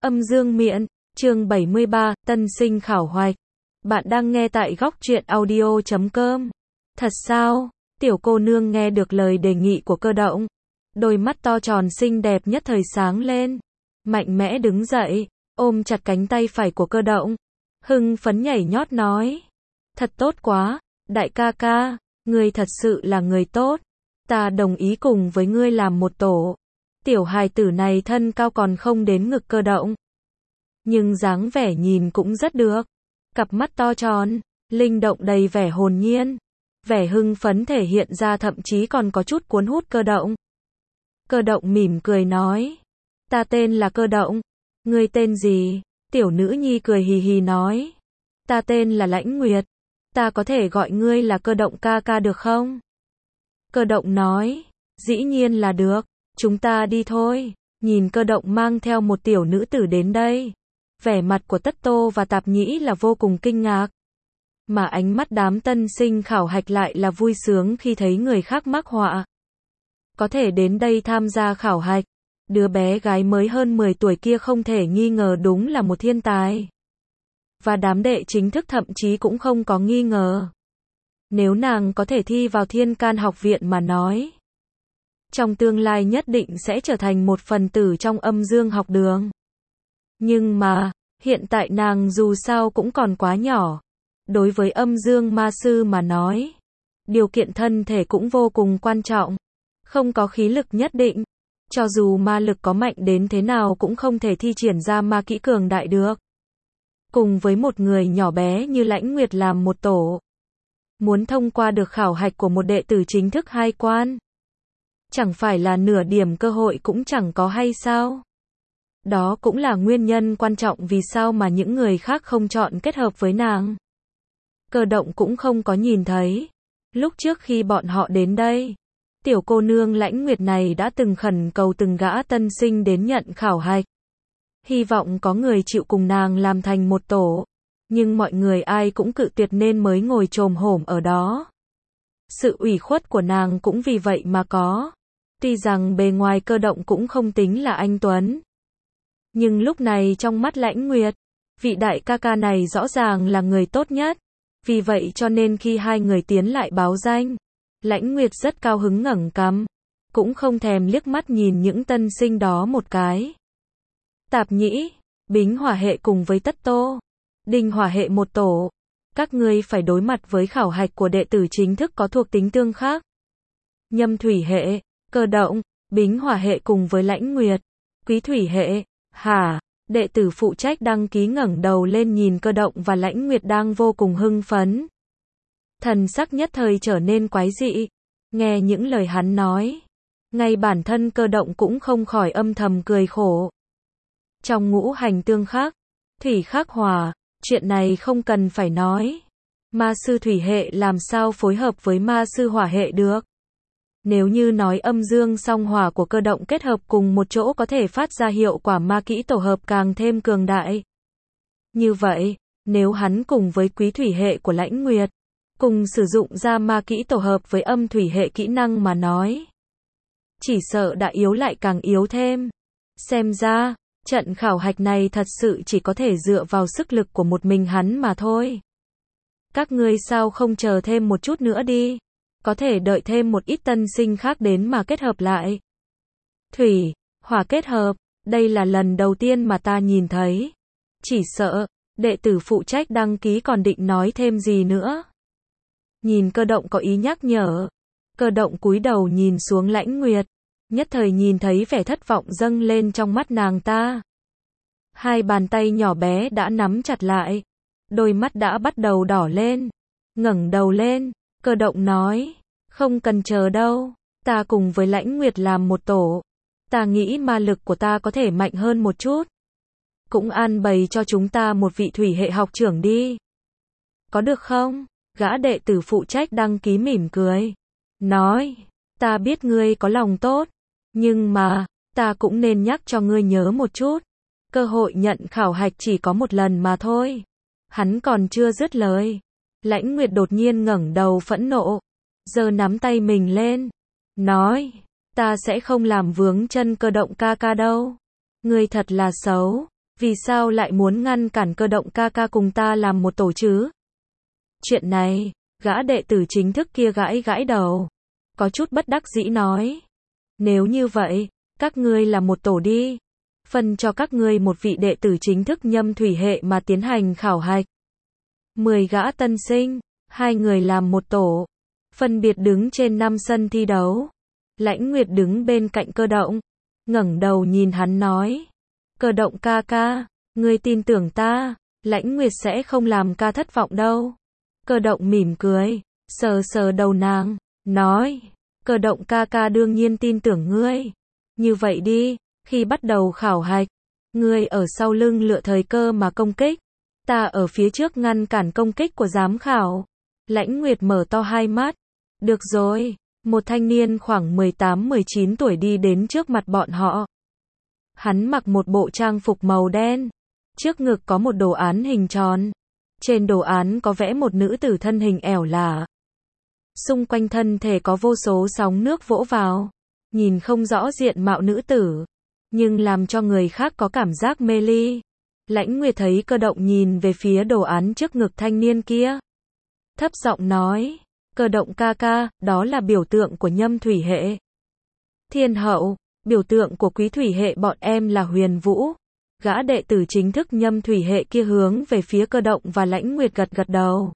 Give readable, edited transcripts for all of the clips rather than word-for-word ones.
Âm dương miện, chương 73, tân sinh khảo hoạch. Bạn đang nghe tại góc truyện audio.com. Thật sao? Tiểu cô nương nghe được lời đề nghị của Cơ Động. Đôi mắt to tròn xinh đẹp nhất thời sáng lên. Mạnh mẽ đứng dậy, ôm chặt cánh tay phải của Cơ Động. Hưng phấn nhảy nhót nói. Thật tốt quá, đại ca ca, ngươi thật sự là người tốt. Ta đồng ý cùng với ngươi làm một tổ. Tiểu hài tử này thân cao còn không đến ngực Cơ Động. Nhưng dáng vẻ nhìn cũng rất được. Cặp mắt to tròn, linh động đầy vẻ hồn nhiên. Vẻ hưng phấn thể hiện ra thậm chí còn có chút cuốn hút Cơ Động. Cơ Động mỉm cười nói. Ta tên là Cơ Động. Ngươi tên gì? Tiểu nữ nhi cười hì hì nói. Ta tên là Lãnh Nguyệt. Ta có thể gọi ngươi là Cơ Động ca ca được không? Cơ Động nói. Dĩ nhiên là được. Chúng ta đi thôi. Nhìn Cơ Động mang theo một tiểu nữ tử đến đây. Vẻ mặt của Tất Tô và Tạp Nhĩ là vô cùng kinh ngạc. Mà ánh mắt đám tân sinh khảo hạch lại là vui sướng khi thấy người khác mắc họa. Có thể đến đây tham gia khảo hạch. Đứa bé gái mới hơn 10 tuổi kia không thể nghi ngờ đúng là một thiên tài. Và đám đệ chính thức thậm chí cũng không có nghi ngờ. Nếu nàng có thể thi vào Thiên Can học viện mà nói. Trong tương lai nhất định sẽ trở thành một phần tử trong âm dương học đường. Nhưng mà, hiện tại nàng dù sao cũng còn quá nhỏ. Đối với âm dương ma sư mà nói, điều kiện thân thể cũng vô cùng quan trọng. Không có khí lực nhất định, cho dù ma lực có mạnh đến thế nào cũng không thể thi triển ra ma kỹ cường đại được. Cùng với một người nhỏ bé như Lãnh Nguyệt làm một tổ. Muốn thông qua được khảo hạch của một đệ tử chính thức 2 quan. Chẳng phải là nửa điểm cơ hội cũng chẳng có hay sao? Đó cũng là nguyên nhân quan trọng vì sao mà những người khác không chọn kết hợp với nàng. Cơ Động cũng không có nhìn thấy. Lúc trước khi bọn họ đến đây, tiểu cô nương Lãnh Nguyệt này đã từng khẩn cầu từng gã tân sinh đến nhận khảo hạch. Hy vọng có người chịu cùng nàng làm thành một tổ. Nhưng mọi người ai cũng cự tuyệt nên mới ngồi chồm hổm ở đó. Sự ủy khuất của nàng cũng vì vậy mà có. Tuy rằng bề ngoài Cơ Động cũng không tính là anh tuấn. Nhưng lúc này trong mắt Lãnh Nguyệt, vị đại ca ca này rõ ràng là người tốt nhất. Vì vậy cho nên khi hai người tiến lại báo danh, Lãnh Nguyệt rất cao hứng ngẩng cằm, cũng không thèm liếc mắt nhìn những tân sinh đó một cái. Tạp Nhĩ, Bính Hỏa hệ cùng với Tất Tô, Đinh Hỏa hệ một tổ. Các ngươi phải đối mặt với khảo hạch của đệ tử chính thức có thuộc tính tương khác. Nhâm Thủy hệ, Cơ Động, Bính Hỏa hệ cùng với Lãnh Nguyệt, Quý Thủy hệ. Hả? Đệ tử phụ trách đăng ký ngẩng đầu lên nhìn Cơ Động và Lãnh Nguyệt đang vô cùng hưng phấn. Thần sắc nhất thời trở nên quái dị. Nghe những lời hắn nói, ngay bản thân Cơ Động cũng không khỏi âm thầm cười khổ. Trong ngũ hành tương khắc, thủy khắc hỏa, chuyện này không cần phải nói. Ma sư thủy hệ làm sao phối hợp với ma sư hỏa hệ được? Nếu như nói âm dương song hỏa của Cơ Động kết hợp cùng một chỗ có thể phát ra hiệu quả ma kỹ tổ hợp càng thêm cường đại. Như vậy, nếu hắn cùng với quý thủy hệ của Lãnh Nguyệt, cùng sử dụng ra ma kỹ tổ hợp với âm thủy hệ kỹ năng mà nói, chỉ sợ đã yếu lại càng yếu thêm. Xem ra, trận khảo hạch này thật sự chỉ có thể dựa vào sức lực của một mình hắn mà thôi. Các ngươi sao không chờ thêm một chút nữa đi? Có thể đợi thêm một ít tân sinh khác đến mà kết hợp lại. Thủy, hỏa kết hợp, đây là lần đầu tiên mà ta nhìn thấy. Chỉ sợ, đệ tử phụ trách đăng ký còn định nói thêm gì nữa. Nhìn Cơ Động có ý nhắc nhở. Cơ Động cúi đầu nhìn xuống Lãnh Nguyệt. Nhất thời nhìn thấy vẻ thất vọng dâng lên trong mắt nàng ta. Hai bàn tay nhỏ bé đã nắm chặt lại. Đôi mắt đã bắt đầu đỏ lên. Ngẩng đầu lên. Cơ Động nói, không cần chờ đâu, ta cùng với Lãnh Nguyệt làm một tổ. Ta nghĩ ma lực của ta có thể mạnh hơn một chút. Cũng an bày cho chúng ta một vị thủy hệ học trưởng đi. Có được không? Gã đệ tử phụ trách đăng ký mỉm cười. Nói, ta biết ngươi có lòng tốt. Nhưng mà, ta cũng nên nhắc cho ngươi nhớ một chút. Cơ hội nhận khảo hạch chỉ có một lần mà thôi. Hắn còn chưa dứt lời. Lãnh Nguyệt đột nhiên ngẩng đầu phẫn nộ, giơ nắm tay mình lên, nói, ta sẽ không làm vướng chân Cơ Động ca ca đâu. Ngươi thật là xấu. Vì sao lại muốn ngăn cản Cơ Động ca ca cùng ta làm một tổ chứ? Chuyện này, gã đệ tử chính thức kia gãi gãi đầu. Có chút bất đắc dĩ nói. Nếu như vậy, các ngươi là một tổ đi. Phân cho các ngươi một vị đệ tử chính thức Nhâm thủy hệ mà tiến hành khảo hạch. 10 gã tân sinh, 2 người làm một tổ. Phân biệt đứng trên 5 sân thi đấu. Lãnh Nguyệt đứng bên cạnh Cơ Động. Ngẩng đầu nhìn hắn nói. Cơ Động ca ca, ngươi tin tưởng ta, Lãnh Nguyệt sẽ không làm ca thất vọng đâu. Cơ Động mỉm cười, sờ sờ đầu nàng, nói. Cơ Động ca ca đương nhiên tin tưởng ngươi. Như vậy đi, khi bắt đầu khảo hạch, ngươi ở sau lưng lựa thời cơ mà công kích. Ta ở phía trước ngăn cản công kích của giám khảo. Lãnh Nguyệt mở to hai mắt. Được rồi, một thanh niên khoảng 18-19 tuổi đi đến trước mặt bọn họ. Hắn mặc một bộ trang phục màu đen. Trước ngực có một đồ án hình tròn. Trên đồ án có vẽ một nữ tử thân hình ẻo lả. Xung quanh thân thể có vô số sóng nước vỗ vào. Nhìn không rõ diện mạo nữ tử, nhưng làm cho người khác có cảm giác mê ly. Lãnh Nguyệt thấy Cơ Động nhìn về phía đồ án trước ngực thanh niên kia. Thấp giọng nói, Cơ Động ca ca, đó là biểu tượng của Nhâm thủy hệ. Thiên hậu, biểu tượng của Quý thủy hệ bọn em là Huyền Vũ. Gã đệ tử chính thức Nhâm thủy hệ kia hướng về phía Cơ Động và Lãnh Nguyệt gật gật đầu.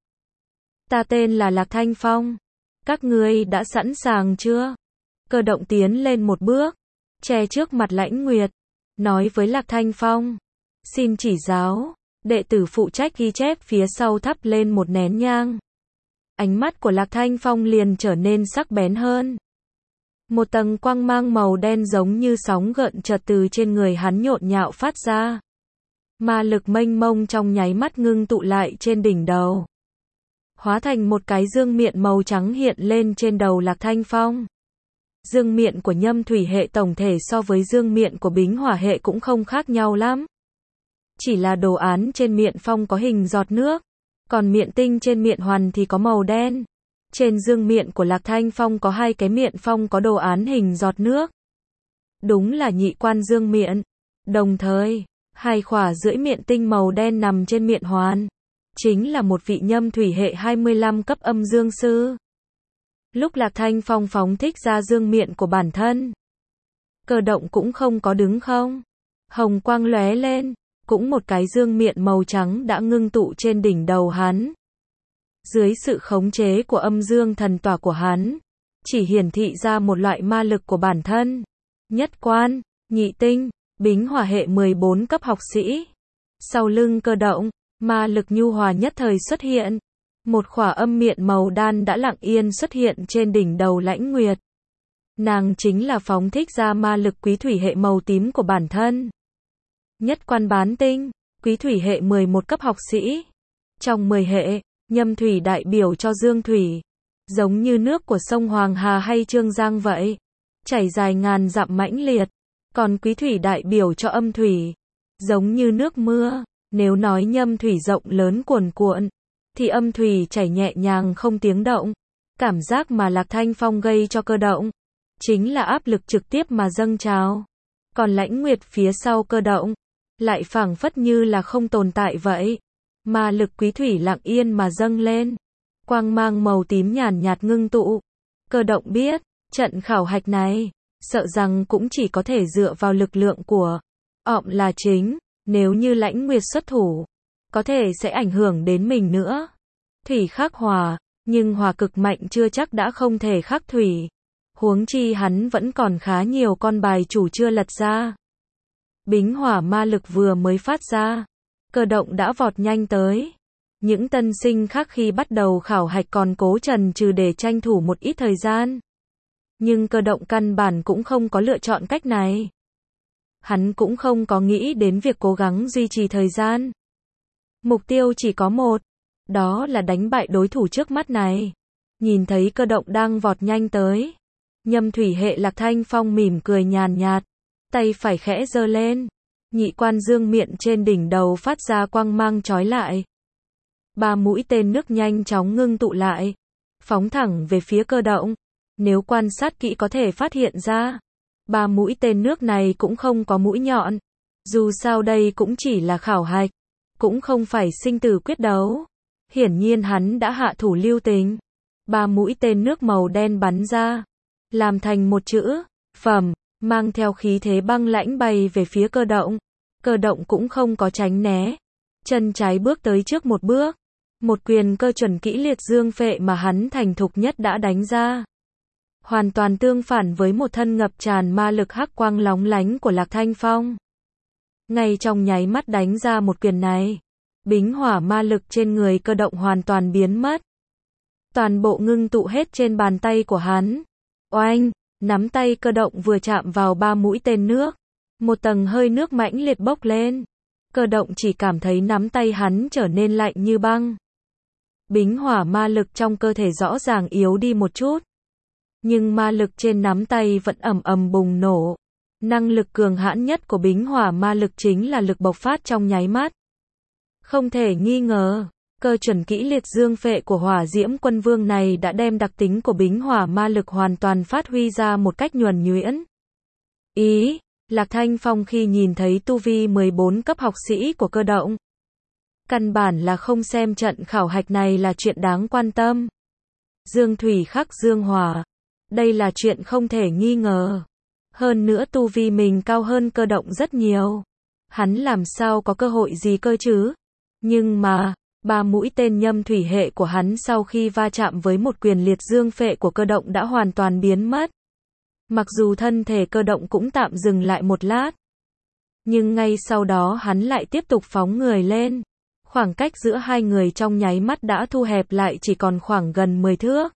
Ta tên là Lạc Thanh Phong. Các ngươi đã sẵn sàng chưa? Cơ Động tiến lên một bước, che trước mặt Lãnh Nguyệt, nói với Lạc Thanh Phong. Xin chỉ giáo. Đệ tử phụ trách ghi chép phía sau thắp lên một nén nhang. Ánh mắt của Lạc Thanh Phong liền trở nên sắc bén hơn. Một tầng quang mang màu đen giống như sóng gợn chợt từ trên người hắn nhộn nhạo phát ra. Ma lực mênh mông trong nháy mắt ngưng tụ lại trên đỉnh đầu. Hóa thành một cái dương miện màu trắng hiện lên trên đầu Lạc Thanh Phong. Dương miện của Nhâm thủy hệ tổng thể so với dương miện của Bính hỏa hệ cũng không khác nhau lắm. Chỉ là đồ án trên miện phong có hình giọt nước, còn miện tinh trên miện hoàn thì có màu đen. Trên dương miện của Lạc Thanh Phong có 2 cái miện phong có đồ án hình giọt nước. Đúng là nhị quan dương miện. Đồng thời, 2 khỏa rưỡi miện tinh màu đen nằm trên miện hoàn. Chính là một vị Nhâm thủy hệ 25 cấp âm dương sư. Lúc Lạc Thanh Phong phóng thích ra dương miện của bản thân, Cơ Động cũng không có đứng không. Hồng quang lóe lên, cũng một cái dương miện màu trắng đã ngưng tụ trên đỉnh đầu hắn. Dưới sự khống chế của âm dương thần tỏa của hắn, chỉ hiển thị ra một loại ma lực của bản thân. Nhất quan, nhị tinh, Bính hỏa hệ 14 cấp học sĩ. Sau lưng Cơ Động, ma lực nhu hòa nhất thời xuất hiện. Một khỏa âm miện màu đan đã lặng yên xuất hiện trên đỉnh đầu Lãnh Nguyệt. Nàng chính là phóng thích ra ma lực Quý thủy hệ màu tím của bản thân. Nhất quan bán tinh, Quý thủy hệ 11 cấp học sĩ. Trong 10 hệ, Nhâm thủy đại biểu cho dương thủy. Giống như nước của sông Hoàng Hà hay Trương Giang vậy. Chảy dài ngàn dặm mãnh liệt. Còn Quý thủy đại biểu cho âm thủy. Giống như nước mưa. Nếu nói Nhâm thủy rộng lớn cuồn cuộn, thì âm thủy chảy nhẹ nhàng không tiếng động. Cảm giác mà Lạc Thanh Phong gây cho Cơ Động chính là áp lực trực tiếp mà dâng trào. Còn Lãnh Nguyệt phía sau Cơ Động lại phảng phất như là không tồn tại vậy. Ma lực Quý thủy lặng yên mà dâng lên. Quang mang màu tím nhàn nhạt ngưng tụ. Cơ Động biết, trận khảo hạch này, sợ rằng cũng chỉ có thể dựa vào lực lượng của ọng là chính. Nếu như Lãnh Nguyệt xuất thủ, có thể sẽ ảnh hưởng đến mình nữa. Thủy khắc hỏa, nhưng hỏa cực mạnh chưa chắc đã không thể khắc thủy. Huống chi hắn vẫn còn khá nhiều con bài chủ chưa lật ra. Bính hỏa ma lực vừa mới phát ra, Cơ Động đã vọt nhanh tới. Những tân sinh khác khi bắt đầu khảo hạch còn cố chần chừ để tranh thủ một ít thời gian. Nhưng Cơ Động căn bản cũng không có lựa chọn cách này. Hắn cũng không có nghĩ đến việc cố gắng duy trì thời gian. Mục tiêu chỉ có một, đó là đánh bại đối thủ trước mắt này. Nhìn thấy Cơ Động đang vọt nhanh tới, Nhâm thủy hệ Lạc Thanh Phong mỉm cười nhàn nhạt, tay phải khẽ giơ lên, nhị quan dương miện trên đỉnh đầu phát ra quang mang chói lại. 3 mũi tên nước nhanh chóng ngưng tụ lại, phóng thẳng về phía Cơ Động. Nếu quan sát kỹ có thể phát hiện ra, 3 mũi tên nước này cũng không có mũi nhọn, Dù sao đây cũng chỉ là khảo hạch, cũng không phải sinh tử quyết đấu. Hiển nhiên hắn đã hạ thủ lưu tình. 3 mũi tên nước màu đen bắn ra, làm thành một chữ phẩm, mang theo khí thế băng lãnh bay về phía Cơ Động. Cơ Động cũng không có tránh né, chân trái bước tới trước một bước, một quyền cơ chuẩn kỹ liệt dương phệ mà hắn thành thục nhất đã đánh ra. Hoàn toàn tương phản với một thân ngập tràn ma lực hắc quang lóng lánh của Lạc Thanh Phong. Ngay trong nháy mắt đánh ra một quyền này, bính hỏa ma lực trên người Cơ Động hoàn toàn biến mất. Toàn bộ ngưng tụ hết trên bàn tay của hắn. Oanh, nắm tay Cơ Động vừa chạm vào 3 mũi tên nước, một tầng hơi nước mãnh liệt bốc lên. Cơ Động chỉ cảm thấy nắm tay hắn trở nên lạnh như băng. Bính hỏa ma lực trong cơ thể rõ ràng yếu đi một chút, nhưng ma lực trên nắm tay vẫn ầm ầm bùng nổ. Năng lực cường hãn nhất của bính hỏa ma lực chính là lực bộc phát trong nháy mắt. Không thể nghi ngờ, cơ chuẩn kỹ liệt dương phệ của Hỏa Diễm Quân Vương này đã đem đặc tính của bính hỏa ma lực hoàn toàn phát huy ra một cách nhuần nhuyễn. Lạc Thanh Phong khi nhìn thấy tu vi 14 cấp học sĩ của Cơ Động, căn bản là không xem trận khảo hạch này là chuyện đáng quan tâm. Dương thủy khắc dương hỏa, đây là chuyện không thể nghi ngờ. Hơn nữa tu vi mình cao hơn Cơ Động rất nhiều, hắn làm sao có cơ hội gì cơ chứ? Nhưng mà, 3 mũi tên nhâm thủy hệ của hắn sau khi va chạm với một quyền liệt dương phệ của Cơ Động đã hoàn toàn biến mất. Mặc dù thân thể Cơ Động cũng tạm dừng lại một lát, nhưng ngay sau đó hắn lại tiếp tục phóng người lên. Khoảng cách giữa hai người trong nháy mắt đã thu hẹp lại chỉ còn khoảng gần 10 thước.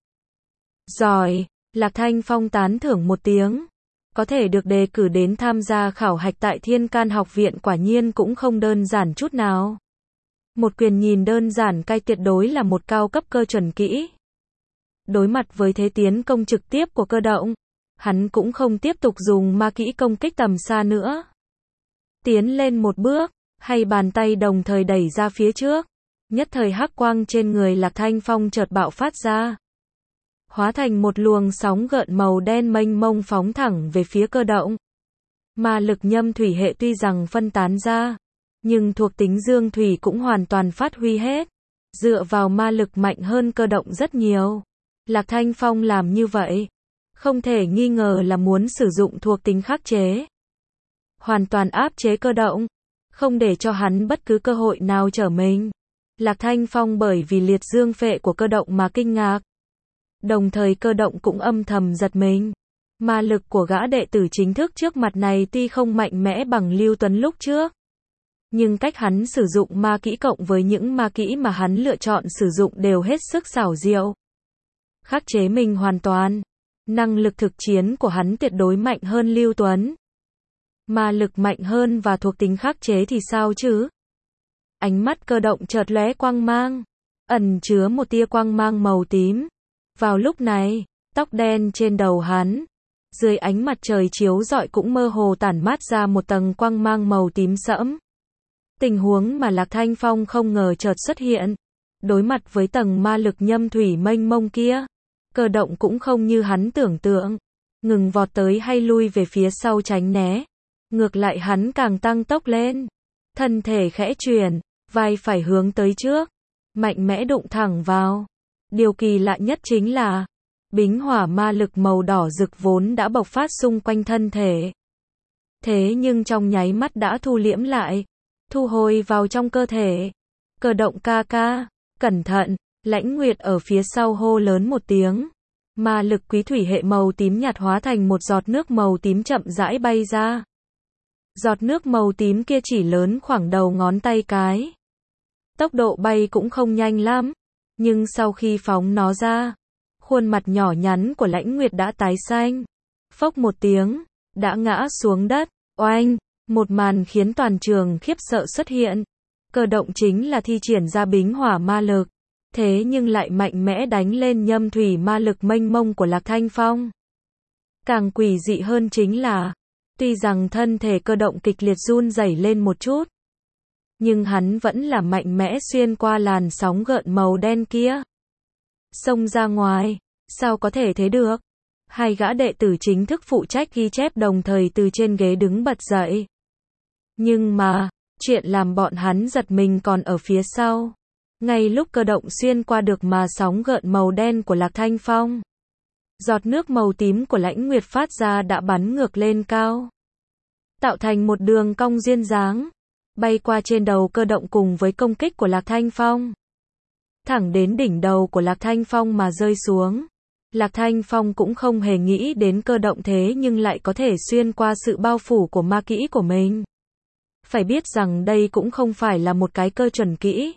Giỏi, Lạc Thanh Phong tán thưởng một tiếng. Có thể được đề cử đến tham gia khảo hạch tại Thiên Can học viện quả nhiên cũng không đơn giản chút nào. Một quyền nhìn đơn giản cay tuyệt đối là một cao cấp cơ chuẩn kỹ. Đối mặt với thế tiến công trực tiếp của Cơ Động, hắn cũng không tiếp tục dùng ma kỹ công kích tầm xa nữa. Tiến lên một bước, hay bàn tay đồng thời đẩy ra phía trước. Nhất thời hắc quang trên người Lạc Thanh Phong chợt bạo phát ra, hóa thành một luồng sóng gợn màu đen mênh mông phóng thẳng về phía Cơ Động. Ma lực nhâm thủy hệ tuy rằng phân tán ra, nhưng thuộc tính dương thủy cũng hoàn toàn phát huy hết. Dựa vào ma lực mạnh hơn Cơ Động rất nhiều. Lạc Thanh Phong làm như vậy, không thể nghi ngờ là muốn sử dụng thuộc tính khắc chế. Hoàn toàn áp chế Cơ Động, không để cho hắn bất cứ cơ hội nào trở mình. Lạc Thanh Phong bởi vì liệt dương phệ của Cơ Động mà kinh ngạc. Đồng thời Cơ Động cũng âm thầm giật mình. Ma lực của gã đệ tử chính thức trước mặt này tuy không mạnh mẽ bằng Lưu Tuấn lúc trước, nhưng cách hắn sử dụng ma kỹ cộng với những ma kỹ mà hắn lựa chọn sử dụng đều hết sức xảo diệu. Khắc chế mình hoàn toàn. Năng lực thực chiến của hắn tuyệt đối mạnh hơn Lưu Tuấn. Ma lực mạnh hơn và thuộc tính khắc chế thì sao chứ? Ánh mắt Cơ Động chợt lóe quang mang, ẩn chứa một tia quang mang màu tím. Vào lúc này, tóc đen trên đầu hắn, dưới ánh mặt trời chiếu rọi cũng mơ hồ tản mát ra một tầng quang mang màu tím sẫm. Tình huống mà Lạc Thanh Phong không ngờ chợt xuất hiện. Đối mặt với tầng ma lực nhâm thủy mênh mông kia, Cơ Động cũng không như hắn tưởng tượng, ngừng vọt tới hay lui về phía sau tránh né. Ngược lại hắn càng tăng tốc lên, thân thể khẽ chuyển, vai phải hướng tới trước, mạnh mẽ đụng thẳng vào. Điều kỳ lạ nhất chính là, bính hỏa ma lực màu đỏ rực vốn đã bộc phát xung quanh thân thể. Thế nhưng trong nháy mắt đã thu liễm lại, thu hồi vào trong cơ thể. Cơ Động ca ca, cẩn thận, Lãnh Nguyệt ở phía sau hô lớn một tiếng. Ma lực quý thủy hệ màu tím nhạt hóa thành một giọt nước màu tím chậm rãi bay ra. Giọt nước màu tím kia chỉ lớn khoảng đầu ngón tay cái. Tốc độ bay cũng không nhanh lắm, nhưng sau khi phóng nó ra, khuôn mặt nhỏ nhắn của Lãnh Nguyệt đã tái xanh. Phốc một tiếng, đã ngã xuống đất. Oanh, một màn khiến toàn trường khiếp sợ xuất hiện. Cơ Động chính là thi triển ra bính hỏa ma lực, thế nhưng lại mạnh mẽ đánh lên nhâm thủy ma lực mênh mông của Lạc Thanh Phong. Càng quỷ dị hơn chính là, tuy rằng thân thể Cơ Động kịch liệt run rẩy lên một chút, nhưng hắn vẫn là mạnh mẽ xuyên qua làn sóng gợn màu đen kia, xông ra ngoài. Sao có thể thế được? Hai gã đệ tử chính thức phụ trách ghi chép đồng thời từ trên ghế đứng bật dậy. Nhưng mà, chuyện làm bọn hắn giật mình còn ở phía sau. Ngay lúc cơ động xuyên qua được mà sóng gợn màu đen của Lạc Thanh Phong, giọt nước màu tím của Lãnh Nguyệt phát ra đã bắn ngược lên cao, tạo thành một đường cong duyên dáng, bay qua trên đầu cơ động cùng với công kích của Lạc Thanh Phong, thẳng đến đỉnh đầu của Lạc Thanh Phong mà rơi xuống. Lạc Thanh Phong cũng không hề nghĩ đến cơ động thế nhưng lại có thể xuyên qua sự bao phủ của ma kỹ của mình. Phải biết rằng đây cũng không phải là một cái cơ chuẩn kỹ,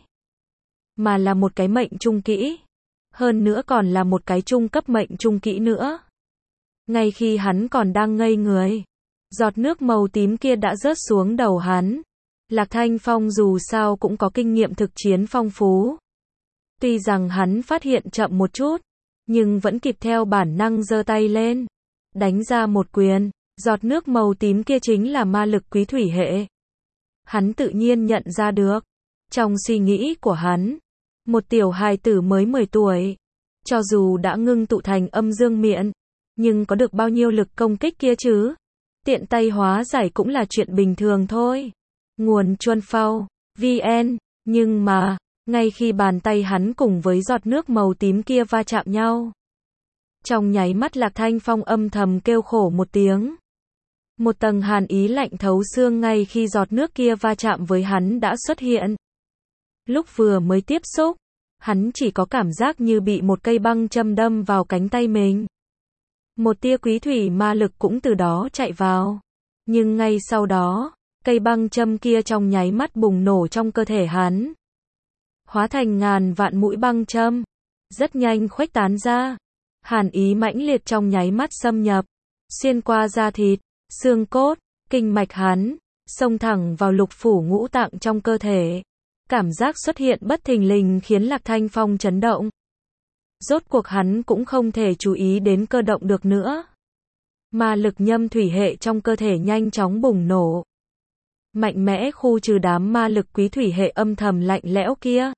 mà là một cái mệnh trung kỹ. Hơn nữa còn là một cái trung cấp mệnh trung kỹ nữa. Ngay khi hắn còn đang ngây người, giọt nước màu tím kia đã rớt xuống đầu hắn. Lạc Thanh Phong dù sao cũng có kinh nghiệm thực chiến phong phú. Tuy rằng hắn phát hiện chậm một chút, nhưng vẫn kịp theo bản năng giơ tay lên, đánh ra một quyền. Giọt nước màu tím kia chính là ma lực quý thủy hệ. Hắn tự nhiên nhận ra được. Trong suy nghĩ của hắn, một tiểu hài tử mới 10 tuổi, cho dù đã ngưng tụ thành âm dương miện, nhưng có được bao nhiêu lực công kích kia chứ? Tiện tay hóa giải cũng là chuyện bình thường thôi. Nguồn Chuan Phao, VN, nhưng mà, ngay khi bàn tay hắn cùng với giọt nước màu tím kia va chạm nhau, trong nháy mắt Lạc Thanh Phong âm thầm kêu khổ một tiếng. Một tầng hàn ý lạnh thấu xương ngay khi giọt nước kia va chạm với hắn đã xuất hiện. Lúc vừa mới tiếp xúc, hắn chỉ có cảm giác như bị một cây băng châm đâm vào cánh tay mình. Một tia quý thủy ma lực cũng từ đó chạy vào. Nhưng ngay sau đó, cây băng châm kia trong nháy mắt bùng nổ trong cơ thể hắn, hóa thành ngàn vạn mũi băng châm, rất nhanh khuếch tán ra. Hàn ý mãnh liệt trong nháy mắt xâm nhập, xuyên qua da thịt, xương cốt, kinh mạch hắn, xông thẳng vào lục phủ ngũ tạng trong cơ thể. Cảm giác xuất hiện bất thình lình khiến Lạc Thanh Phong chấn động. Rốt cuộc hắn cũng không thể chú ý đến cơ động được nữa. Ma lực nhâm thủy hệ trong cơ thể nhanh chóng bùng nổ, mạnh mẽ khu trừ đám ma lực quý thủy hệ âm thầm lạnh lẽo kia.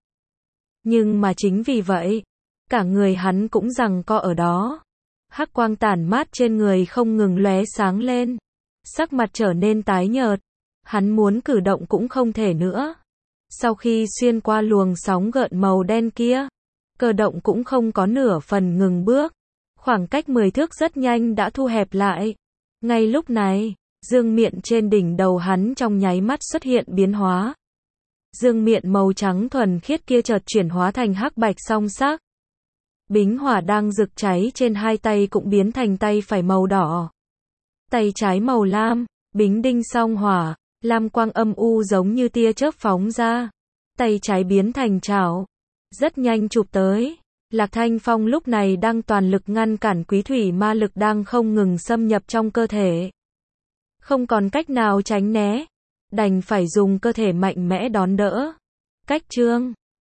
Nhưng mà chính vì vậy, cả người hắn cũng giằng co ở đó. Hắc quang tản mát trên người không ngừng lóe sáng lên. Sắc mặt trở nên tái nhợt. Hắn muốn cử động cũng không thể nữa. Sau khi xuyên qua luồng sóng gợn màu đen kia, cơ động cũng không có nửa phần ngừng bước. Khoảng cách 10 thước rất nhanh đã thu hẹp lại. Ngay lúc này, dương miện trên đỉnh đầu hắn trong nháy mắt xuất hiện biến hóa. Dương miện màu trắng thuần khiết kia chợt chuyển hóa thành hắc bạch song sắc. Bính hỏa đang rực cháy trên hai tay cũng biến thành tay phải màu đỏ. Tay trái màu lam, bính đinh song hỏa, lam quang âm u giống như tia chớp phóng ra. Tay trái biến thành chảo, rất nhanh chụp tới. Lạc Thanh Phong lúc này đang toàn lực ngăn cản quý thủy ma lực đang không ngừng xâm nhập trong cơ thể. Không còn cách nào tránh né, đành phải dùng cơ thể mạnh mẽ đón đỡ. Cách chương